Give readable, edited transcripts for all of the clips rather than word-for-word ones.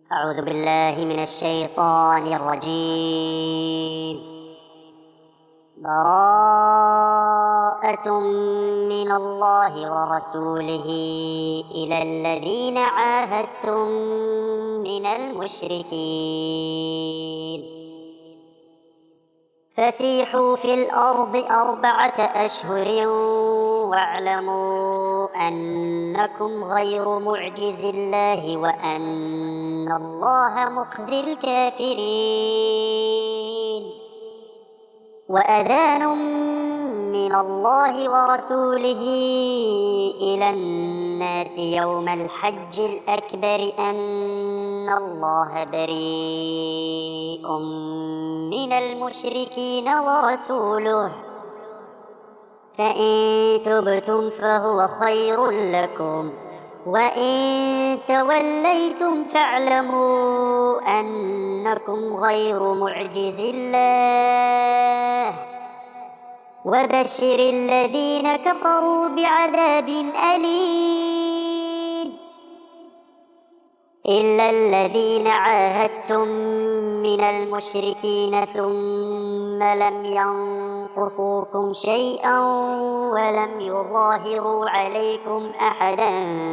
أعوذ بالله من الشيطان الرجيم. براءة من الله ورسوله إلى الذين عاهدتم من المشركين فسيحوا في الأرض 4 أشهر واعلموا أنكم غير معجز الله وأن الله مخزي الكافرين. وأذان من الله ورسوله إلى الناس يوم الحج الأكبر أن الله بريء من المشركين ورسوله فإن تبتم فهو خير لكم وإن توليتم فاعلموا أنكم غير معجز الله وبشر الذين كفروا بعذاب أليم. إلا الذين عاهدتم من المشركين ثم لم ينقصوكم شيئا ولم يظاهروا عليكم أحدا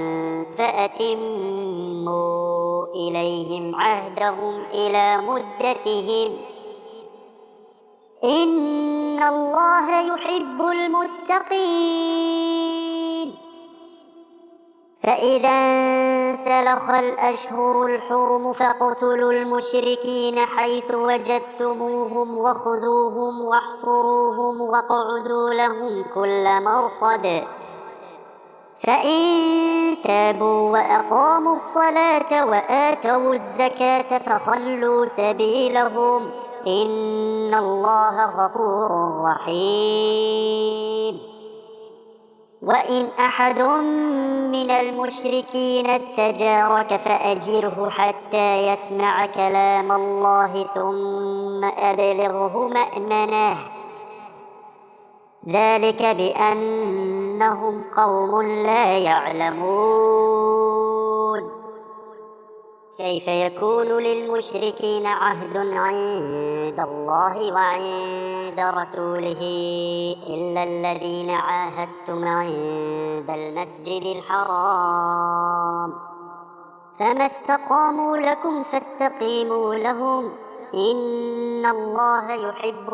فأتموا إليهم عهدهم إلى مدتهم إن الله يحب المتقين. فإذا انسلخ الأشهر الحرم فاقتلوا المشركين حيث وجدتموهم وخذوهم واحصروهم واقعدوا لهم كل مرصد فإن تابوا وأقاموا الصلاة وآتوا الزكاة فخلوا سبيلهم إن الله غفور رحيم. وإن أحد من المشركين استجارك فأجره حتى يسمع كلام الله ثم أبلغه مأمنه ذلك بأنهم قوم لا يعلمون. كيف يكون للمشركين عهد عند الله وعند رسوله إلا الذين عاهدتم عند المسجد الحرام فما استقاموا لكم فاستقيموا لهم إن الله يحب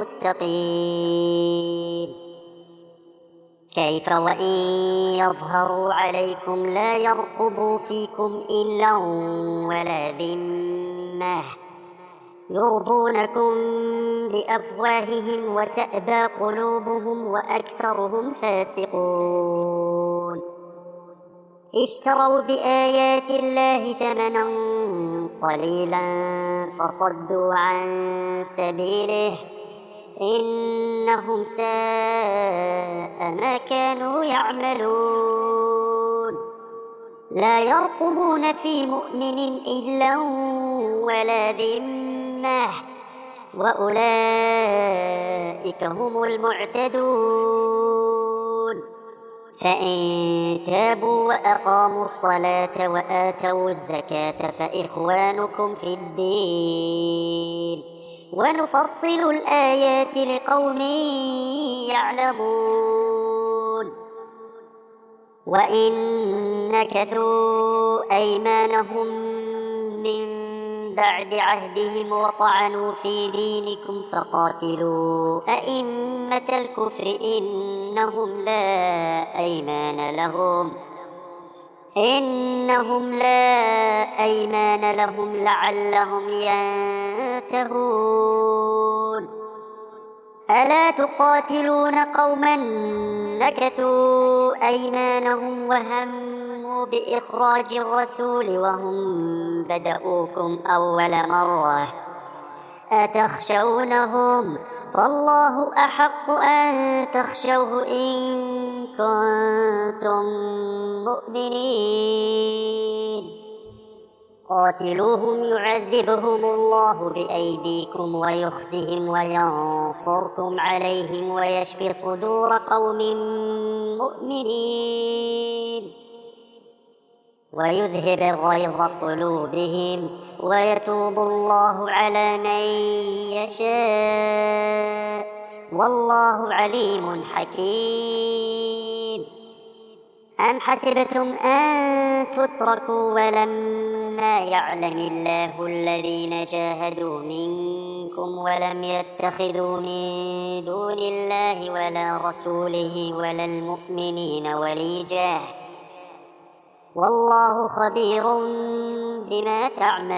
المتقين. كيف وإن يظهروا عليكم لا يرقبوا فيكم إلا ولا ذمة يرضونكم بأفواههم وتأبى قلوبهم وأكثرهم فاسقون. اشتروا بآيات الله ثمنا قليلا فصدوا عن سبيله إنهم ساء ما كانوا يعملون. لا يرقبون في مؤمن إلا ولا ذمة وأولئك هم المعتدون. فإن تابوا وأقاموا الصلاة وآتوا الزكاة فإخوانكم في الدين ونفصل الآيات لقوم يعلمون. وإن نكثوا أيمانهم من بعد عهدهم وطعنوا في دينكم فقاتلوا أئمة الكفر إنهم لا أيمان لهم لعلهم ينتهون. ألا تقاتلون قوما نكثوا أيمانهم وهموا بإخراج الرسول وهم بدؤوكم أول مرة أتخشونهم فالله أحق أن تخشوه إن كنتم مؤمنين. قاتلوهم يعذبهم الله بأيديكم ويخزهم وينصركم عليهم ويشفي صدور قوم مؤمنين. ويذهب غيظ قلوبهم ويتوب الله على من يشاء والله عليم حكيم. أم حسبتم أن تتركوا ولما يعلم الله الذين جاهدوا منكم ولم يتخذوا من دون الله ولا رسوله ولا المؤمنين وليجا والله خبير بما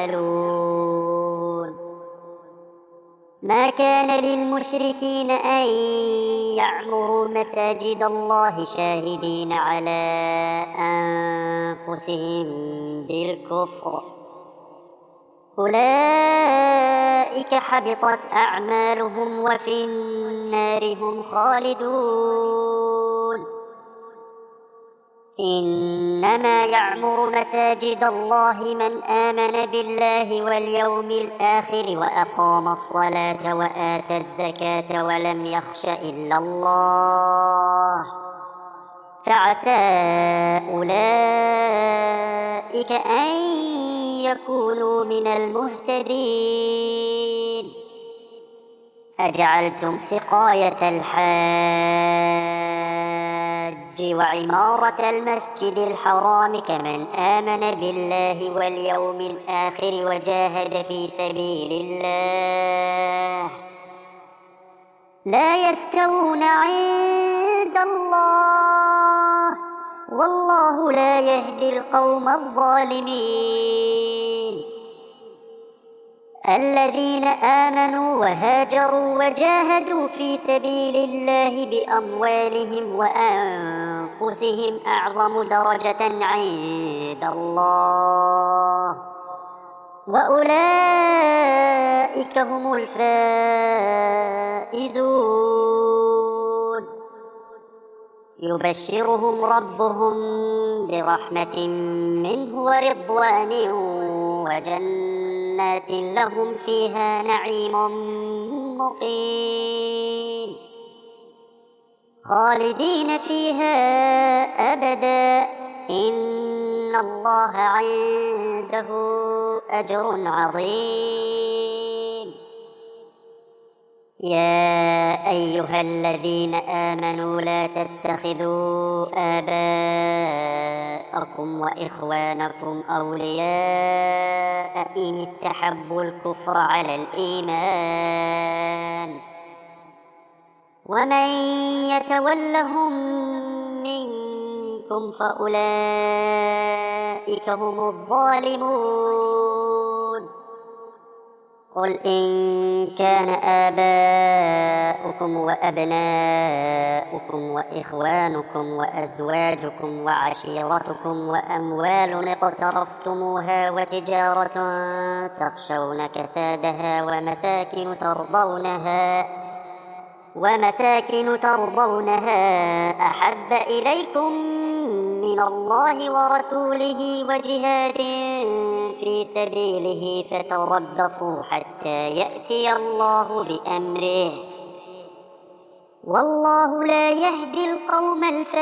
تعملون. ما كان للمشركين أن يعمروا مساجد الله شاهدين على أنفسهم بالكفر أولئك حبطت أعمالهم وفي النار هم خالدون. إنما يعمر مساجد الله من آمن بالله واليوم الآخر وأقام الصلاة وآتى الزكاة ولم يخش إلا الله فعسى أولئك أن يكونوا من المهتدين. أجعلتم سقاية الحاج وعمارة المسجد الحرام كمن آمن بالله واليوم الآخر وجاهد في سبيل الله لا يستوون عند الله والله لا يهدي القوم الظالمين. الذين آمنوا وهاجروا وجاهدوا في سبيل الله بأموالهم وأنفسهم أعظم درجة عند الله وأولئك هم الفائزون. يبشرهم ربهم برحمة منه ورضوان وجنات لهم فيها نعيم مقيم خالدين فيها أبدا إن الله عنده أجر عظيم. يا أيها الذين آمنوا لا تتخذوا آباءكم وإخوانكم أولياء إن استحبوا الكفر على الإيمان ومن يتولهم منكم فأولئك هم الظالمون. قل إن كان آباؤكم وأبناؤكم وإخوانكم وأزواجكم وعشيرتكم وأموال اقترفتموها وتجارة تخشون كسادها ومساكن ترضونها أحب إليكم من الله ورسوله وجهاد في سبيله فتربصوا حتى يأتي الله بأمره والله لا يهدي القوم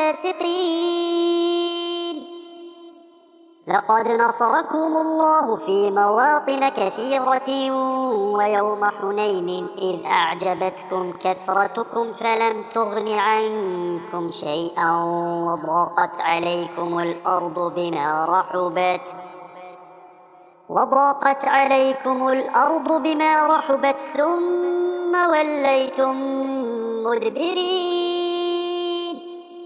الفاسقين. لقد نصركم الله في مواطن كثيرة ويوم حنين إذ أعجبتكم كثرتكم فلم تغن عنكم شيئا وضاقت عليكم الأرض بما رحبت ثم وليتم مدبرين.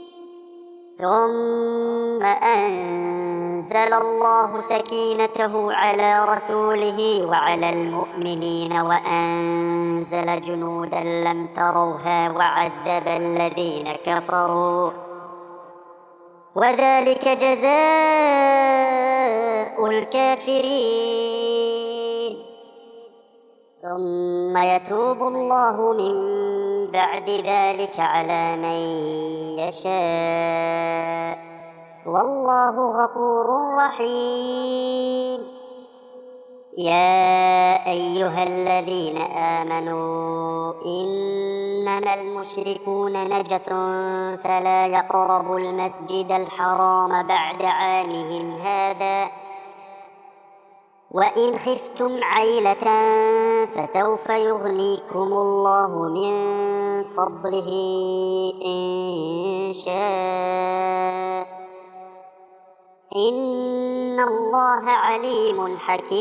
ثم أنزل الله سكينته على رسوله وعلى المؤمنين وأنزل جنودا لم تروها وعذب الذين كفروا وذلك جزاء الكافرين. ثم يتوب الله من بعد ذلك على من يشاء والله غفور رحيم. يا أيها الذين آمنوا إنما المشركون نجس فلا يقربوا المسجد الحرام بعد عامهم هذا وإن خفتم عيلة فسوف يغنيكم الله من فضله إن شاء إن الله عليم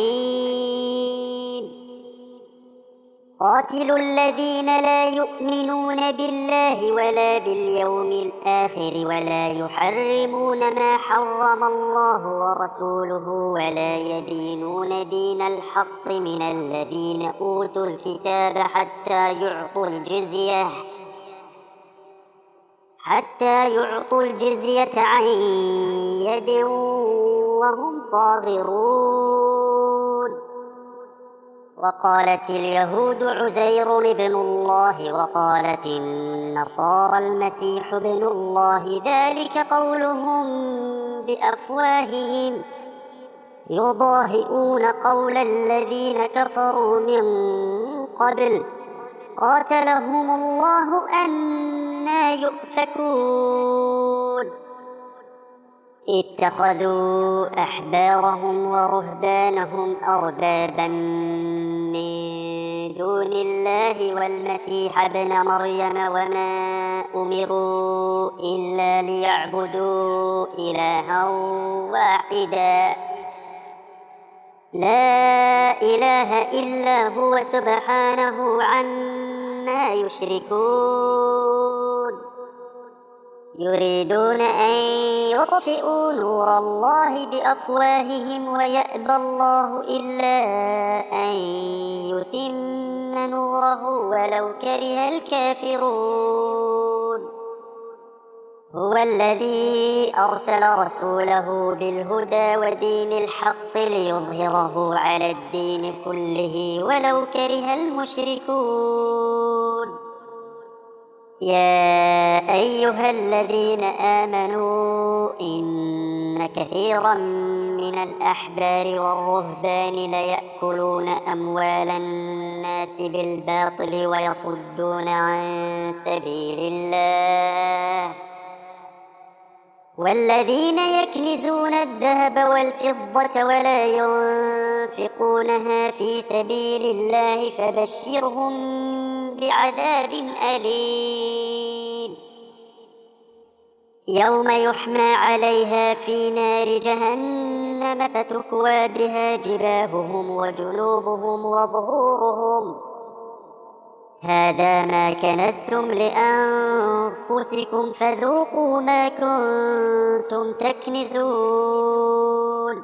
حكيم. قاتلوا الذين لا يؤمنون بالله ولا باليوم الآخر ولا يحرمون ما حرم الله ورسوله ولا يدينون دين الحق من الذين أوتوا الكتاب حتى يعطوا الجزية عن يد وهم صاغرون. وقالت اليهود عزير ابن الله وقالت النصارى المسيح ابن الله ذلك قولهم بأفواههم يضاهئون قول الذين كفروا من قبل قاتلهم الله أنى يؤفكون. اتخذوا أحبارهم ورهبانهم أربابا من دون الله والمسيح ابن مريم وما أمروا إلا ليعبدوا إلها واحدا لا إله إلا هو سبحانه عما يشركون. يريدون أن يطفئوا نور الله بأفواههم ويأبى الله إلا أن يتم نوره ولو كره الكافرون. هو الذي أرسل رسوله بالهدى ودين الحق ليظهره على الدين كله ولو كره المشركون. يا أيها الذين آمنوا إن كثيرا من الأحبار والرهبان ليأكلون أموال الناس بالباطل ويصدون عن سبيل الله والذين يكنزون الذهب والفضة ولا ينفقونها في سبيل الله فبشرهم بعذاب أليم. يوم يحمى عليها في نار جهنم فتكوى بها جباههم وجنوبهم وظهورهم هذا ما كنزتم لأنفسكم فذوقوا ما كنتم تكنزون.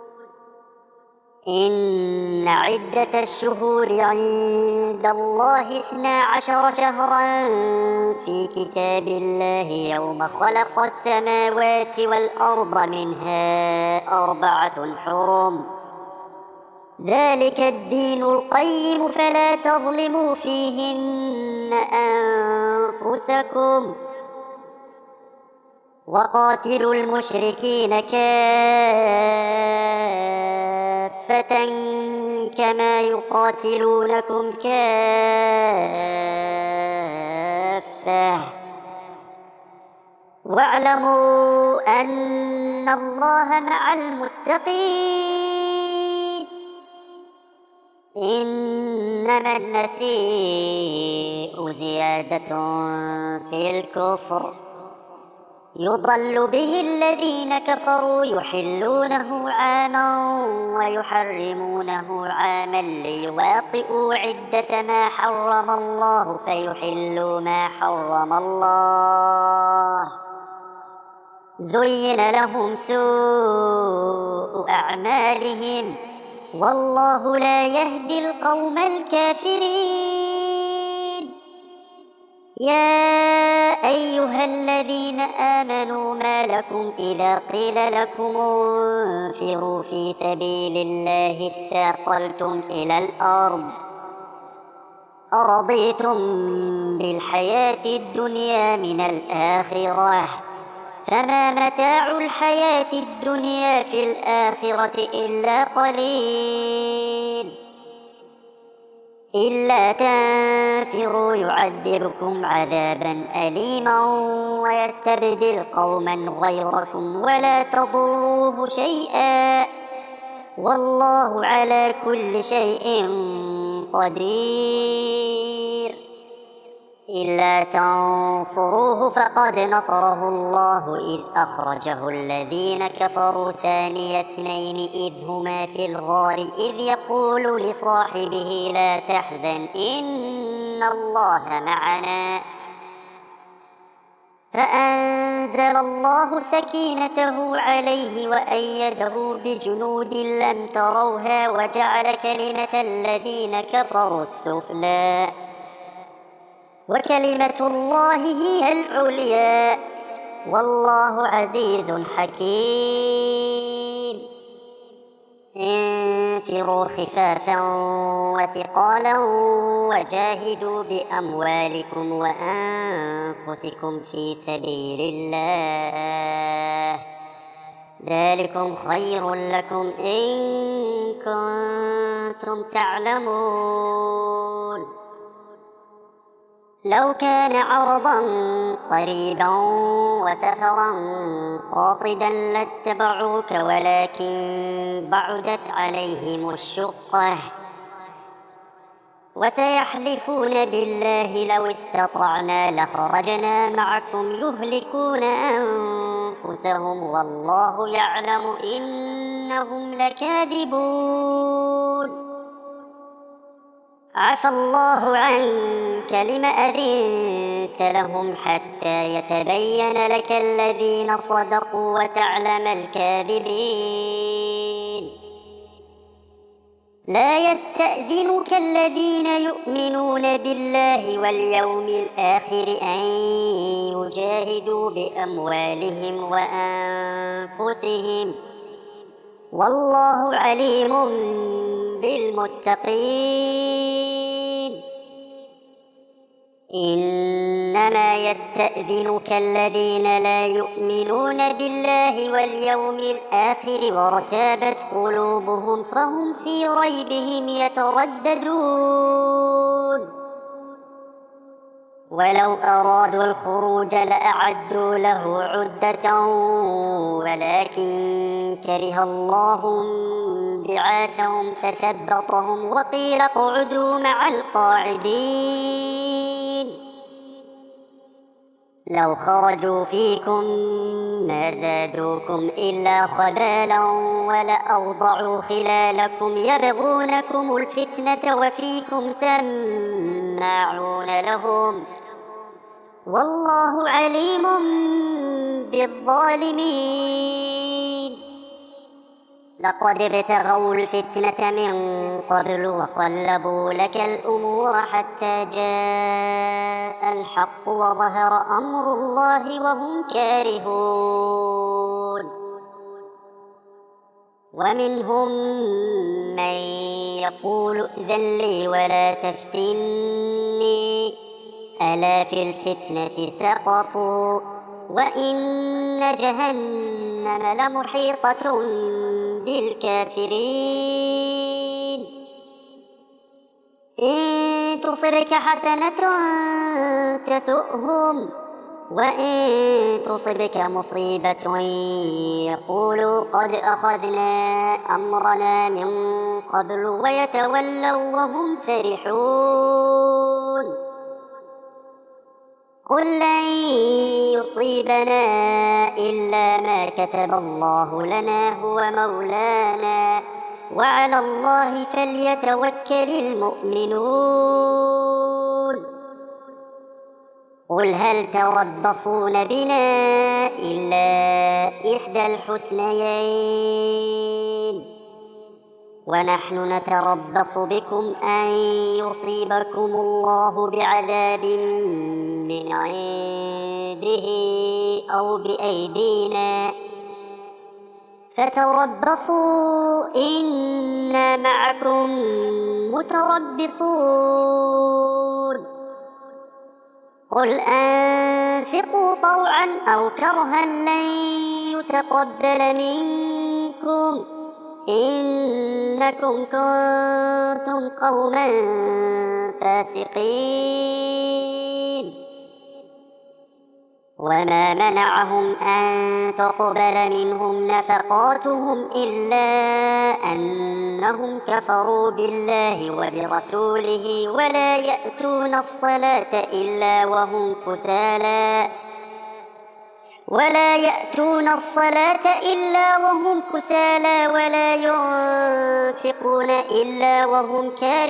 إن عدة الشهور عند الله 12 شهرا في كتاب الله يوم خلق السماوات والأرض منها 4 حرم ذلك الدين القيم فلا تظلموا فيهن أنفسكم وقاتلوا المشركين كافة كما يقاتلونكم كافة واعلموا أن الله مع المتقين. إنما النسيء زيادة في الكفر يضل به الذين كفروا يحلونه عاما ويحرمونه عاما ليواطئوا عدة ما حرم الله فيحلوا ما حرم الله زين لهم سوء أعمالهم والله لا يهدي القوم الكافرين. يا أيها الذين آمنوا ما لكم إذا قيل لكم انفروا في سبيل الله اثاقلتم إلى الأرض أرضيتم بالحياة الدنيا من الآخرة فما متاع الحياة الدنيا في الآخرة إلا قليل. إلا تنفروا يعذبكم عذابا أليما ويستبدل قوما غيركم ولا تضروه شيئا والله على كل شيء قدير. إلا تنصروه فقد نصره الله إذ أخرجه الذين كفروا ثاني اثنين إذ هما في الغار إذ يقول لصاحبه لا تحزن إن الله معنا فأنزل الله سكينته عليه وأيده بجنود لم تروها وجعل كلمة الذين كفروا السفلى وكلمة الله هي العليا والله عزيز حكيم. انفروا خفافا وثقالا وجاهدوا بأموالكم وأنفسكم في سبيل الله ذلكم خير لكم إن كنتم تعلمون. لو كان عرضا قريبا وسفرا قاصدا لاتبعوك ولكن بعدت عليهم الشقة وسيحلفون بالله لو استطعنا لخرجنا معكم يهلكون أنفسهم والله يعلم إنهم لكاذبون. عفى الله عنك لم أذنت لهم حتى يتبين لك الذين صدقوا وتعلم الكاذبين. لا يستأذنك الذين يؤمنون بالله واليوم الآخر أن يجاهدوا بأموالهم وأنفسهم والله عليم بالمتقين. إنما يستأذنك الذين لا يؤمنون بالله واليوم الآخر وارتابت قلوبهم فهم في ريبهم يترددون. ولو أرادوا الخروج لأعدوا له عدة ولكن كره الله بعاثهم فثبطهم وقيل اقعدوا مع القاعدين. لو خرجوا فيكم ما زادوكم إلا خبالا ولأوضعوا خلالكم يبغونكم الفتنة وفيكم سماعون لهم والله عليم بالظالمين. لقد ابتغوا الفتنة من قبل وقلبوا لك الأمور حتى جاء الحق وظهر أمر الله وهم كارهون. ومنهم من يقول ائذن لي ولا تفتني ألا في الفتنة سقطوا وإن جهنم لمحيطة بالكافرين. إن تصبك حسنة تسؤهم وإن تصبك مصيبة يقولوا قد أخذنا أمرنا من قبل ويتولوا وهم فرحون. قل لن يصيبنا إلا ما كتب الله لنا هو مولانا وعلى الله فليتوكل المؤمنون. قل هل تربصون بنا إلا إحدى الحسنيين ونحن نتربص بكم أن يصيبكم الله بعذاب من عنده أو بأيدينا فتربصوا إنا معكم متربصون. قل أنفقوا طوعا أو كرها لن يتقبل منكم إنكم كنتم قوما فاسقين. وما منعهم أن تقبل منهم نفقاتهم إلا أنهم كفروا بالله وبرسوله ولا يأتون الصلاة إلا وهم كسالى ولا ينفقون إلا وهم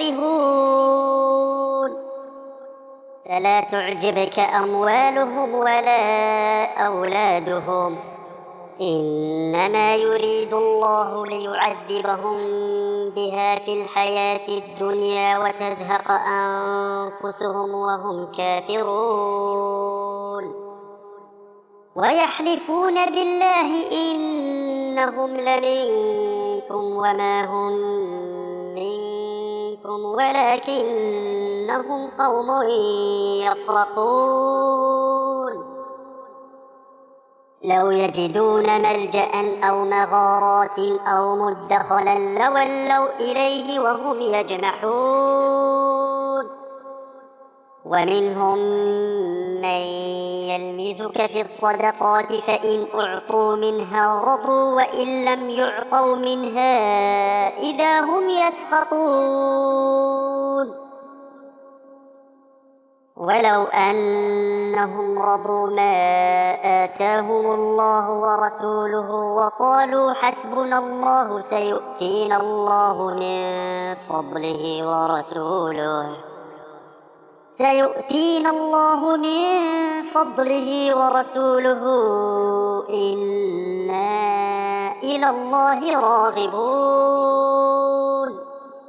كارهون. فلا تعجبك أموالهم ولا أولادهم، إنما يريد الله ليعذبهم بها في الحياة الدنيا وتزهق أنفسهم وهم كافرون. ويحلفون بالله إنهم لمنكم وما هم منكم ولكنهم قوم يفرقون. لو يجدون ملجأ أو مغارات أو مدخلا لولوا إليه وهم يجمحون. ومنهم من يلمزك في الصدقات فإن أعطوا منها رضوا وإن لم يعطوا منها إذا هم يسخطون. ولو أنهم رضوا ما آتاهم الله ورسوله وقالوا حسبنا الله سيؤتينا الله من فضله ورسوله إنا إلى الله راغبون.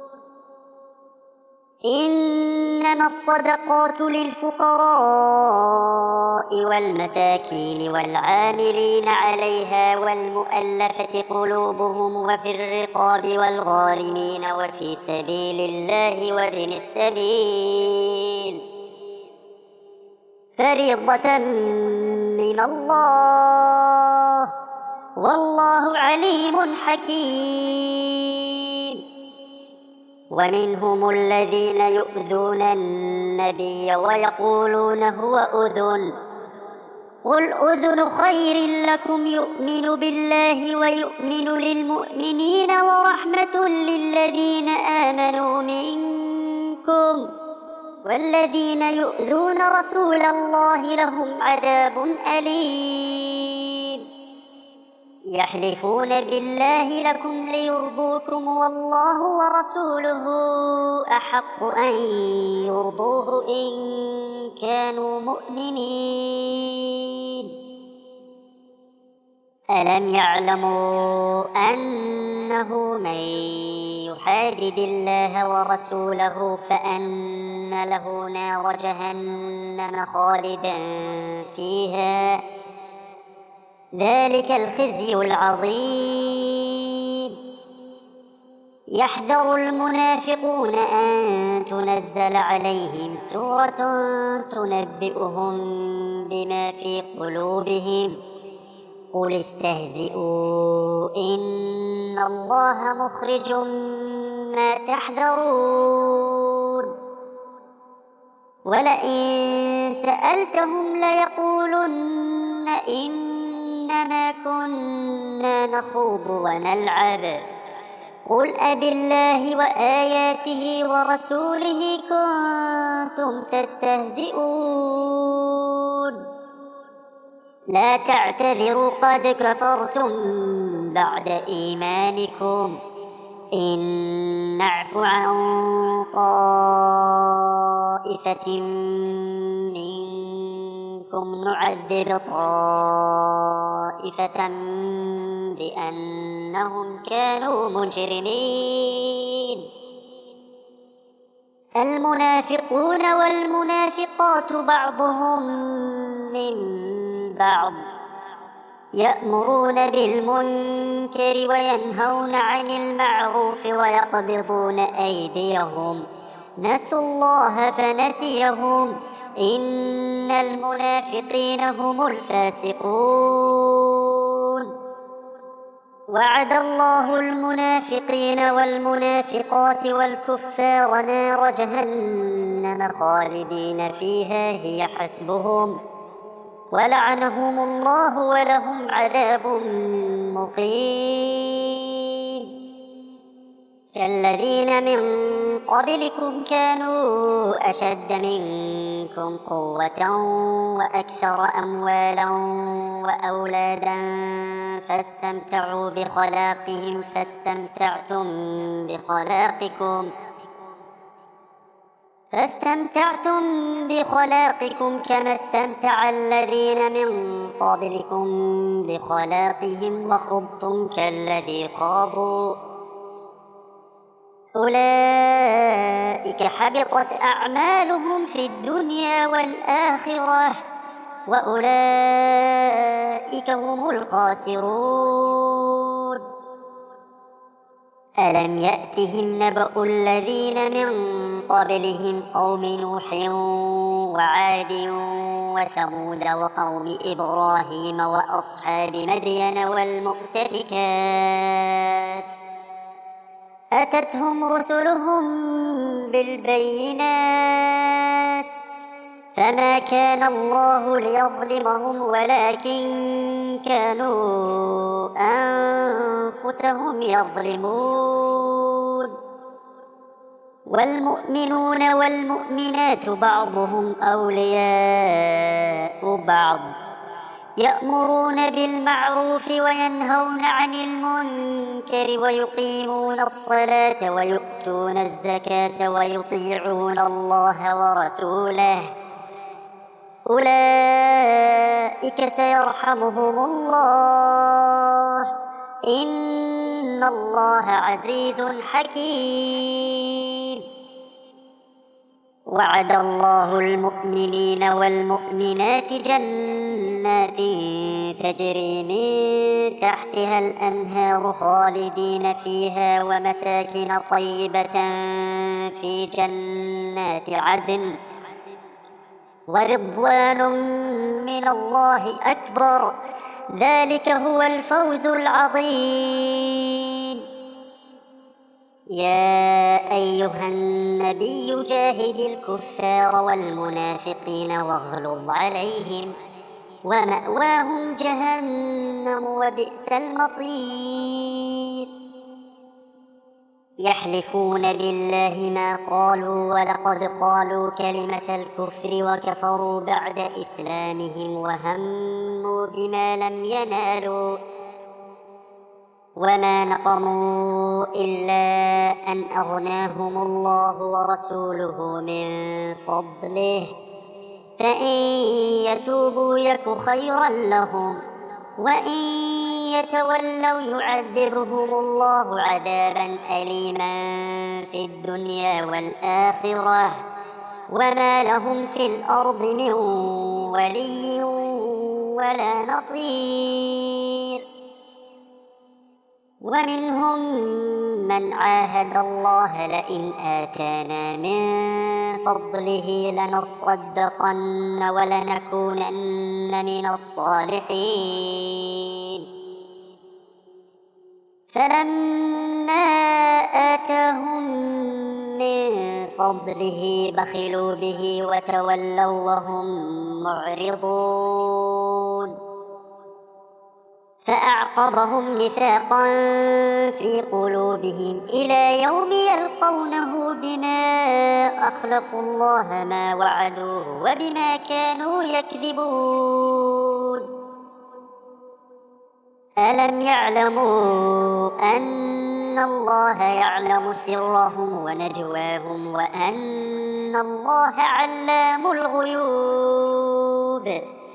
إنما الصدقات للفقراء والمساكين والعاملين عليها والمؤلفة قلوبهم وفي الرقاب والغارمين وفي سبيل الله وابن السبيل فريضة من الله والله عليم حكيم. ومنهم الذين يؤذون النبي ويقولون هو أذن قل أذن خير لكم يؤمن بالله ويؤمن للمؤمنين ورحمة للذين آمنوا منكم والذين يؤذون رسول الله لهم عذاب أليم. يحلفون بالله لكم ليرضوكم والله ورسوله أحق أن يرضوه إن كانوا مؤمنين. ألم يعلموا أنه من يحادد الله ورسوله فأن له نار جهنم خالدا فيها ذلك الخزي العظيم. يحذر المنافقون أن تنزل عليهم سورة تنبئهم بما في قلوبهم قل استهزئوا إن الله مخرج ما تحذرون. ولئن سألتهم ليقولن إنما كنا نخوض ونلعب قل أبالله وآياته ورسوله كنتم تستهزئون لا تعتذروا قد كفرتم بعد إيمانكم إن نعف عن طائفة منكم نعذب طائفة بأنهم كانوا مجرمين. المنافقون والمنافقات بعضهم من بعض يأمرون بالمنكر وينهون عن المعروف ويقبضون أيديهم نسوا الله فنسيهم إن المنافقين هم الفاسقون. وعد الله المنافقين والمنافقات والكفار نار جهنم خالدين فيها هي حسبهم ولعنهم الله ولهم عذاب مقيم. كالذين من قبلكم كانوا أشد منكم قوة وأكثر أموالا وأولادا فاستمتعوا بخلاقهم كما استمتع الذين من قبلكم بخلاقهم وخضتم كالذي خاضوا أولئك حبطت أعمالهم في الدنيا والآخرة وأولئك هم الخاسرون. ألم يأتهم نبأ الذين من قبلهم قوم نوح وعاد وثمود وقوم إبراهيم وأصحاب مدين والمؤتفكات أتتهم رسلهم بالبينات فما كان الله ليظلمهم ولكن كانوا أنفسهم يظلمون. والمؤمنون والمؤمنات بعضهم أولياء بعض يأمرون بالمعروف وينهون عن المنكر ويقيمون الصلاة ويؤتون الزكاة ويطيعون الله ورسوله أولئك سيرحمهم الله إن الله عزيز حكيم. وعد الله المؤمنين والمؤمنات جنات تجري من تحتها الأنهار خالدين فيها ومساكن طيبة في جنات عدن ورضوان من الله أكبر ذلك هو الفوز العظيم. يا أيها النبي جاهد الكفار والمنافقين واغلظ عليهم ومأواهم جهنم وبئس المصير. يحلفون بالله ما قالوا ولقد قالوا كلمة الكفر وكفروا بعد إسلامهم وهموا بما لم ينالوا وما نقموا إلا أن أغناهم الله ورسوله من فضله فإن يتوبوا يك خيرا لهم وإن يتولوا يعذبهم الله عذابا أليما في الدنيا والآخرة وما لهم في الأرض من ولي ولا نصير. ومنهم من عاهد الله لئن آتانا من فضله لنصدقن ولنكونن من الصالحين فلما آتاهم من فضله بخلوا به وتولوا وهم معرضون فأعقبهم نفاقا في قلوبهم إلى يوم يلقونه بما أخلفوا الله ما وعدوه وبما كانوا يكذبون. ألم يعلموا أن الله يعلم سرهم ونجواهم وأن الله علام الغيوب.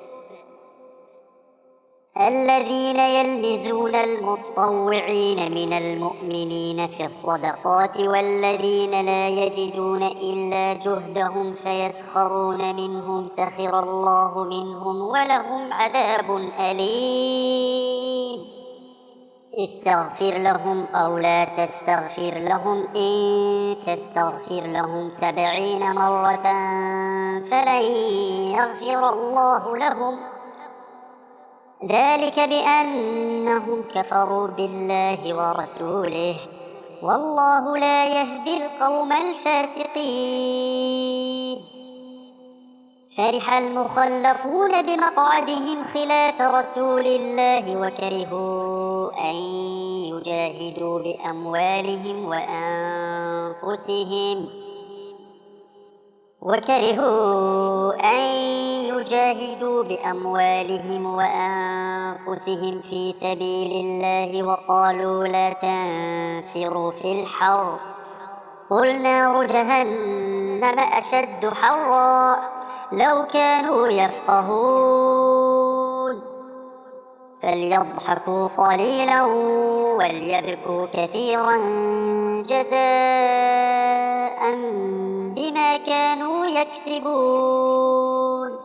الذين يلمزون المطوعين من المؤمنين في الصدقات والذين لا يجدون إلا جهدهم فيسخرون منهم سخر الله منهم ولهم عذاب أليم. استغفر لهم أو لا تستغفر لهم إن تستغفر لهم 70 مرة فلن يغفر الله لهم ذلك بأنهم كفروا بالله ورسوله، والله لا يهدي القوم الفاسقين. فرح المخلفون بمقعدهم خلاف رسول الله وكرهوا أن يجاهدوا بأموالهم وأنفسهم في سبيل الله، وقالوا لا تنفروا في الحر، قل نار جهنم أشد حرا لو كانوا يفقهون. فليضحكوا قليلا وليبكوا كثيرا جزاء بما كانوا يكسبون.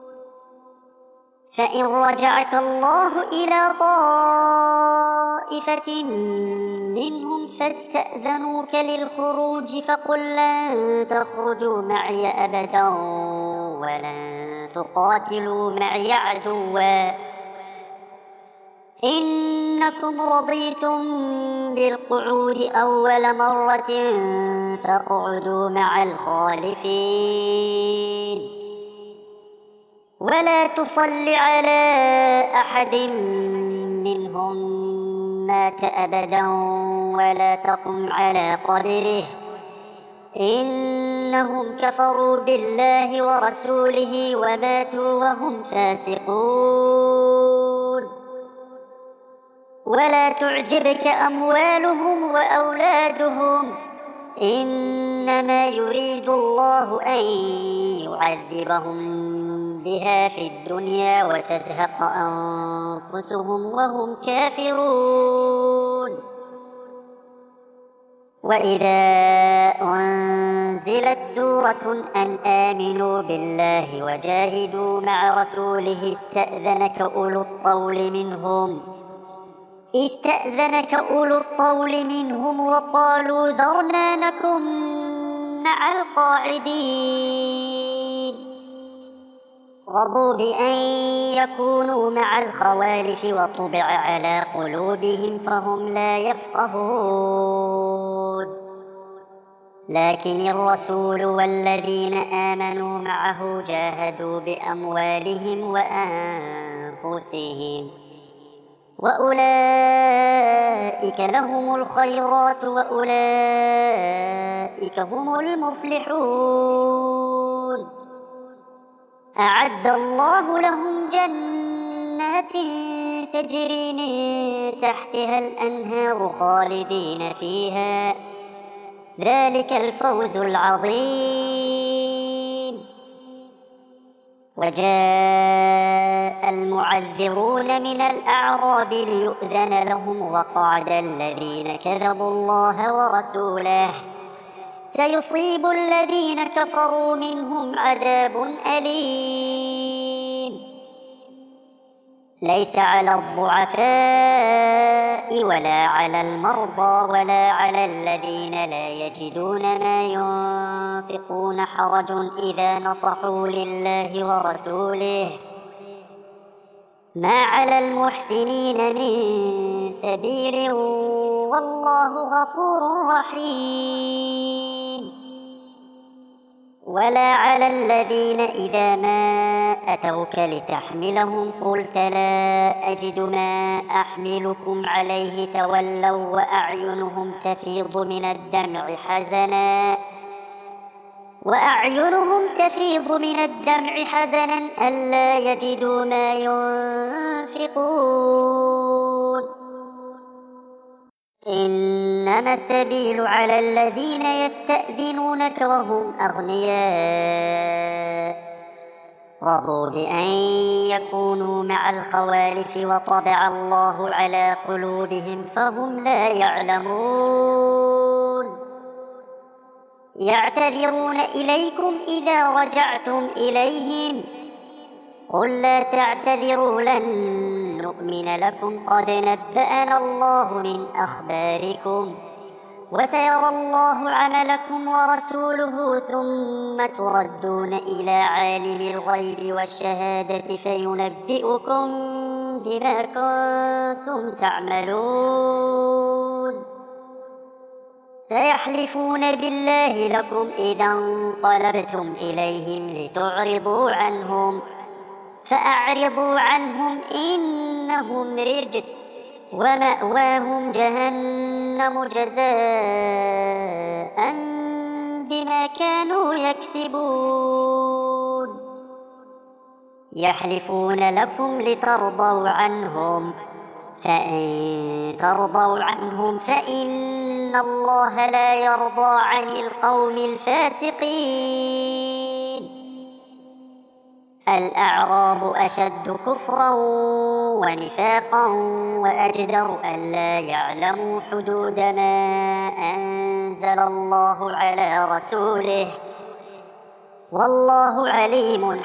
فإن رجعك الله إلى طائفة منهم فاستأذنوك للخروج فقل لن تخرجوا معي أبدا ولن تقاتلوا معي عدوا، إنكم رضيتم بالقعود أول مرة فاقعدوا مع الخالفين، ولا تصل على أحد منهم مات أبدا ولا تقم على قبره، إنهم كفروا بالله ورسوله وماتوا وهم فاسقون. ولا تعجبك أموالهم وأولادهم، إنما يريد الله أن يعذبهم بها في الدنيا وتزهق أنفسهم وهم كافرون. وإذا أنزلت سورة أن آمنوا بالله وجاهدوا مع رسوله استأذنك أولو الطول منهم وقالوا ذرنا نكن مع القاعدين، رضوا بأن يكونوا مع الخوالف وطبع على قلوبهم فهم لا يفقهون. لكن الرسول والذين آمنوا معه جاهدوا بأموالهم وأنفسهم، وأولئك لهم الخيرات وأولئك هم المفلحون. أعد الله لهم جنات تجري من تحتها الأنهار خالدين فيها، ذلك الفوز العظيم. وجاء المعذرون من الأعراب ليؤذن لهم وقعد الذين كذبوا الله ورسوله، سيصيب الذين كفروا منهم عذاب أليم. ليس على الضعفاء ولا على المرضى ولا على الذين لا يجدون ما ينفقون حرج إذا نصحوا لله ورسوله، ما على المحسنين من سبيل والله غفور رحيم. ولا على الذين إذا ما أتوك لتحملهم قلت لا أجد ما أحملكم عليه تولوا وأعينهم تفيض من الدمع حزنا ألا يجدوا ما ينفقون. إنما السبيل على الذين يستأذنونك وهم أغنياء رضوا بأن يكونوا مع الخوالف وطبع الله على قلوبهم فهم لا يعلمون. يعتذرون إليكم إذا رجعتم إليهم قل لا تعتذروا لن نؤمن لكم قد نبأنا الله من أخباركم وسيرى الله عملكم ورسوله ثم تردون إلى عالم الغيب والشهادة فينبئكم بما كنتم تعملون سيحلفون بالله لكم إذا انقلبتم إليهم لتعرضوا عنهم فأعرضوا عنهم إنهم رجس ومأواهم جهنم جزاء بما كانوا يكسبون يحلفون لكم لترضوا عنهم فإن ترضوا عنهم فإن الله لا يرضى عن القوم الفاسقين الأعراب أشد كفرا ونفاقا وأجدر ألا يعلموا حدود ما أنزل الله على رسوله والله عليم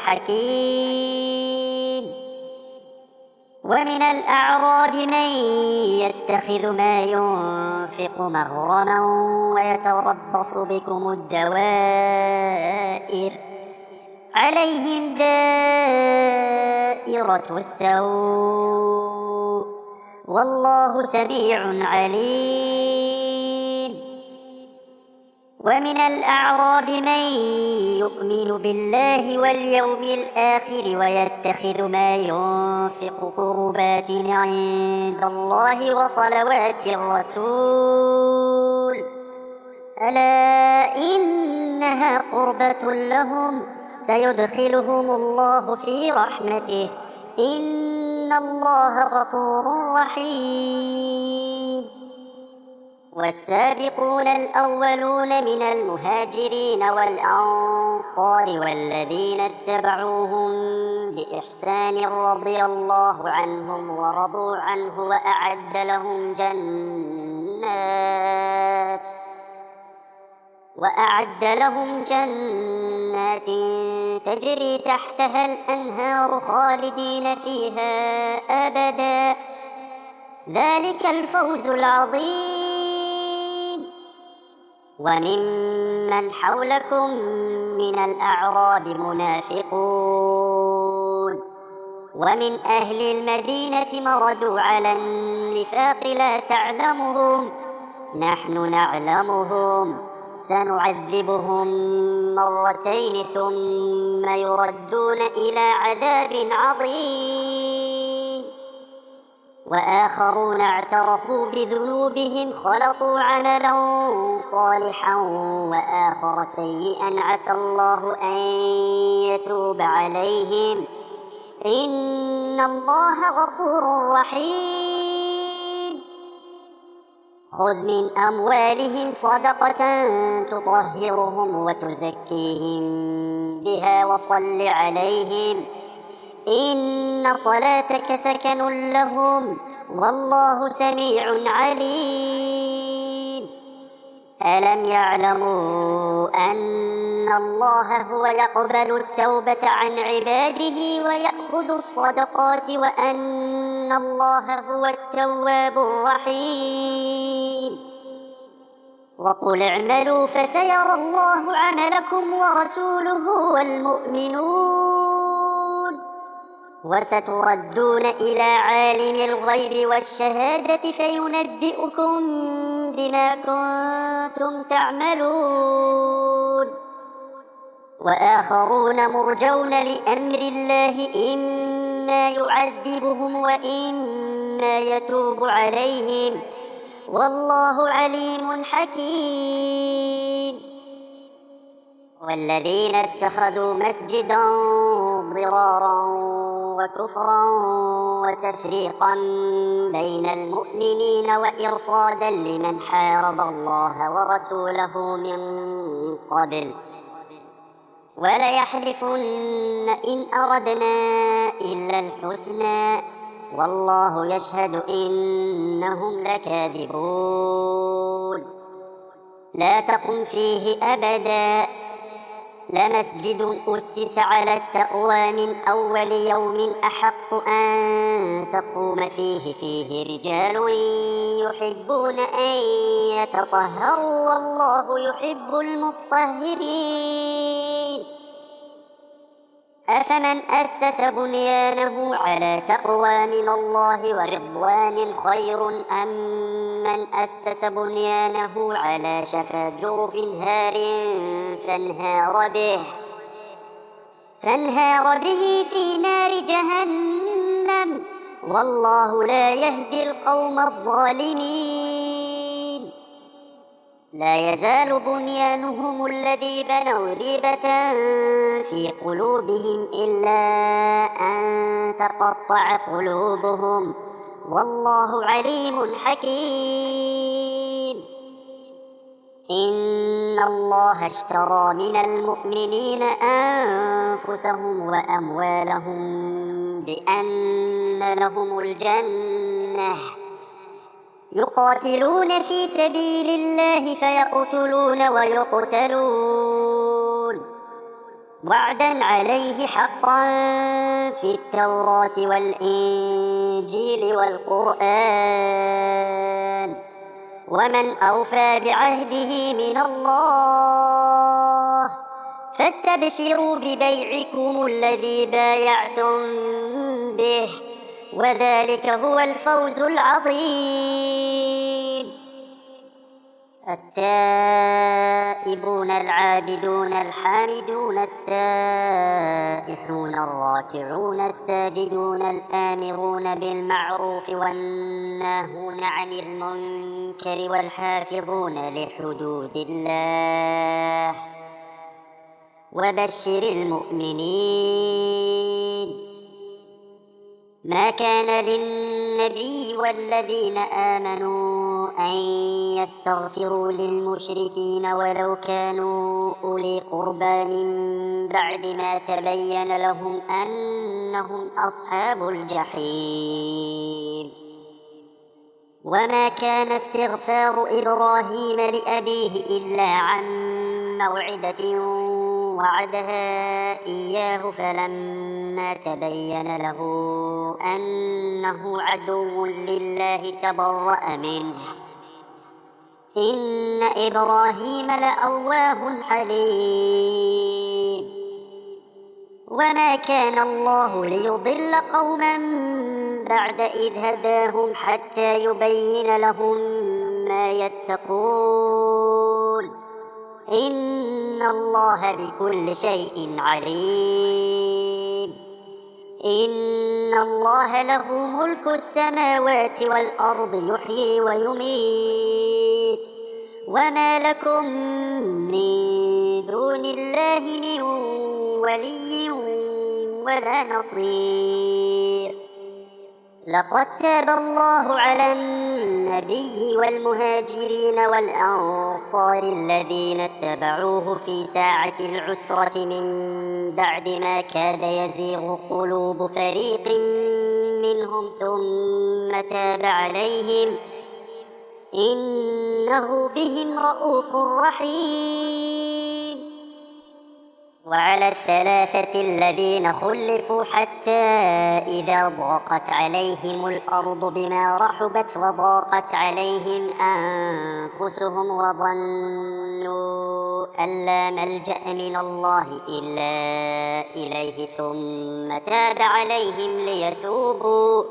حكيم ومن الأعراب من يتخذ ما ينفق مغرما ويتربص بكم الدوائر عليهم دائرة السوء والله سميع عليم ومن الأعراب من يؤمن بالله واليوم الآخر ويتخذ ما ينفق قربات عند الله وصلوات الرسول ألا إنها قربة لهم سيدخلهم الله في رحمته إن الله غفور رحيم والسابقون الأولون من المهاجرين والأنصار والذين اتبعوهم بإحسان رضي الله عنهم ورضوا عنه وأعد لهم جنات تجري تحتها الأنهار خالدين فيها أبدا ذلك الفوز العظيم وممن حولكم من الأعراب منافقون ومن أهل المدينة مردوا على النفاق لا تعلمهم نحن نعلمهم سنعذبهم مرتين ثم يردون إلى عذاب عظيم وآخرون اعترفوا بذنوبهم خلطوا عملا صالحا وآخر سيئا عسى الله أن يتوب عليهم إن الله غفور رحيم خذ من أموالهم صدقة تطهرهم وتزكيهم بها وصل عليهم إن صلاتك سكن لهم والله سميع عليم ألم يعلموا أن الله هو يقبل التوبة عن عباده ويأخذ الصدقات وأن الله هو التواب الرحيم وقل اعملوا فسيرى الله عملكم ورسوله والمؤمنون وستردون إلى عالم الغيب والشهادة فينبئكم بما كنتم تعملون وآخرون مرجون لأمر الله إما يعذبهم وإما يتوب عليهم والله عليم حكيم والذين اتخذوا مسجدا ضرارا وكفرا وتفريقا بين المؤمنين وإرصادا لمن حارب الله ورسوله من قبل وليحلفن إن أردنا إلا الحسنى والله يشهد إنهم لكاذبون لا تقم فيه أبدا لمسجد أسس على التقوى من أول يوم أحق أن تقوم فيه رجال يحبون أن يتطهروا والله يحب المطهرين أفمن أسس بنيانه على تقوى من الله ورضوان خير أم من أسس بنيانه على شفا جرف هار فانهار به في نار جهنم والله لا يهدي القوم الظالمين. لا يزال بنيانهم الذي بنوا ريبة في قلوبهم إلا أن تقطع قلوبهم والله عليم حكيم. إن الله اشترى من المؤمنين أنفسهم وأموالهم بأن لهم الجنة يقاتلون في سبيل الله فيقتلون ويقتلون وعدا عليه حقا في التوراة والإنجيل والقرآن ومن أوفى بعهده من الله فاستبشروا ببيعكم الذي بايعتم به وذلك هو الفوز العظيم. التائبون العابدون الحامدون السائحون الراكعون الساجدون الآمرون بالمعروف والناهون عن المنكر والحافظون لحدود الله وبشر المؤمنين. ما كان للنبي والذين آمنوا أن يستغفروا للمشركين ولو كانوا أولي قربى من بعد ما تبين لهم أنهم أصحاب الجحيم. وما كان استغفار إبراهيم لأبيه إلا عن موعدة وعدها إياه فلما تبين له أنه عدو لله تبرأ منه إن إبراهيم لأواه حليم. وما كان الله ليضل قوما بعد إذ هداهم حتى يبين لهم ما يتقون إن الله بكل شيء عليم. إن الله له ملك السماوات والأرض يحيي ويميت وما لكم من دون الله من ولي ولا نصير. لقد تاب الله على النبي والمهاجرين والأنصار الذين اتبعوه في ساعة العسرة من بعد ما كاد يزيغ قلوب فريق منهم ثم تاب عليهم إنه بهم رءوف رحيم. وعلى الثلاثة الذين خلفوا حتى إذا ضاقت عليهم الأرض بما رحبت وضاقت عليهم أنفسهم وظنوا أن لا ملجأ من الله إلا إليه ثم تاب عليهم ليتوبوا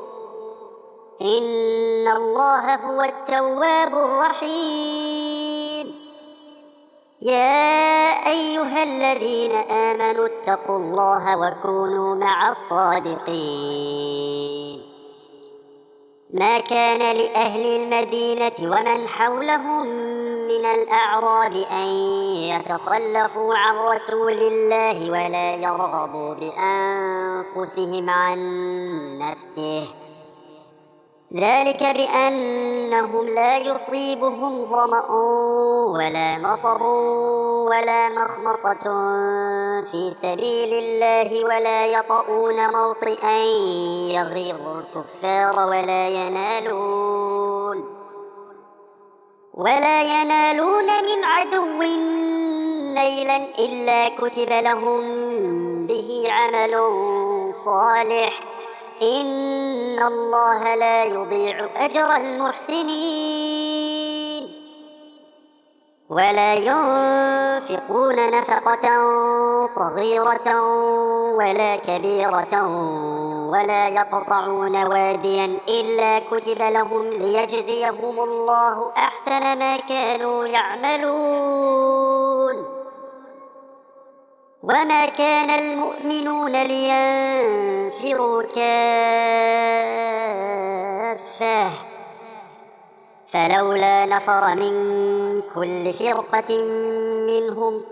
إن الله هو التواب الرحيم. يا أيها الذين آمنوا اتقوا الله وكونوا مع الصادقين. ما كان لأهل المدينة ومن حولهم من الأعراب أن يتخلفوا عن رسول الله ولا يرغبوا بأنفسهم عن نفسه ذلك بأنهم لا يصيبهم ظمأ ولا نصب ولا مخمصة في سبيل الله ولا يطؤون موطئا يغيظ الكفار ولا ينالون من عدو نيلا إلا كتب لهم به عمل صالح إن الله لا يضيع أجر المحسنين. ولا ينفقون نفقة صغيرة ولا كبيرة ولا يقطعون واديا إلا كتب لهم ليجزيهم الله أحسن ما كانوا يعملون. وما كان المؤمنون لينفروا كافة فلولا نفر من كل فرقة منهم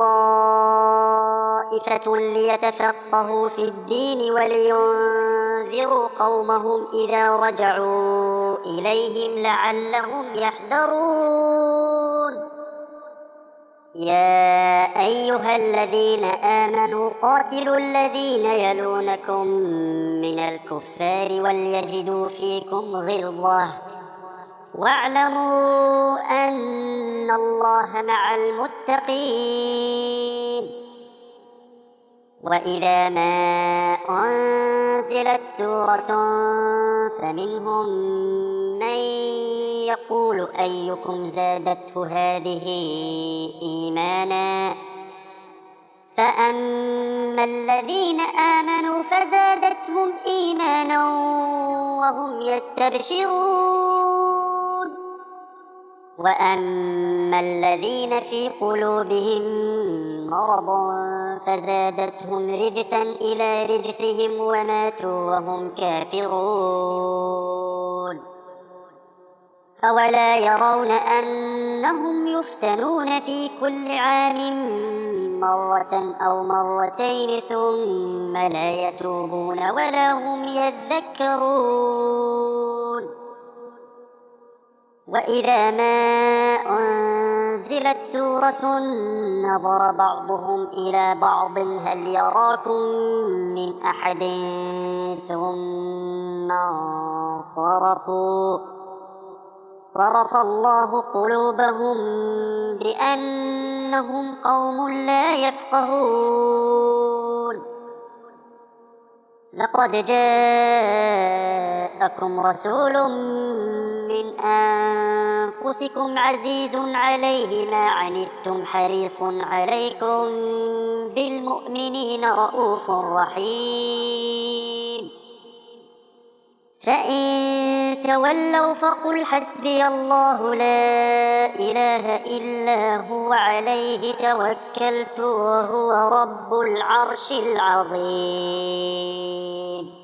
طائفة ليتفقهوا في الدين ولينذروا قومهم إذا رجعوا إليهم لعلهم يحذرون. يا أيها الذين آمنوا قاتلوا الذين يلونكم من الكفار وليجدوا فيكم غلظة واعلموا أن الله مع المتقين. وإذا ما أنزلت سورة فمنهم من يقول أيكم زادته هذه إيمانا فأما الذين آمنوا فزادتهم إيمانا وهم يستبشرون. وأما الذين في قلوبهم مرض فزادتهم رجسا إلى رجسهم وماتوا وهم كافرون. أولا يرون أنهم يفتنون في كل عام مرة أو مرتين ثم لا يتوبون ولا هم يذكرون. وإذا ما أنزلت سورة نظر بعضهم إلى بعض هل يراكم من أحد ثم صرف الله قلوبهم بأنهم قوم لا يفقهون. لقد جاءكم رسول من أنفسكم عزيز عليه ما عنتم حريص عليكم بالمؤمنين رءوف رحيم. فإن تولوا فقل حسبي الله لا إله إلا هو عليه توكلت وهو رب العرش العظيم.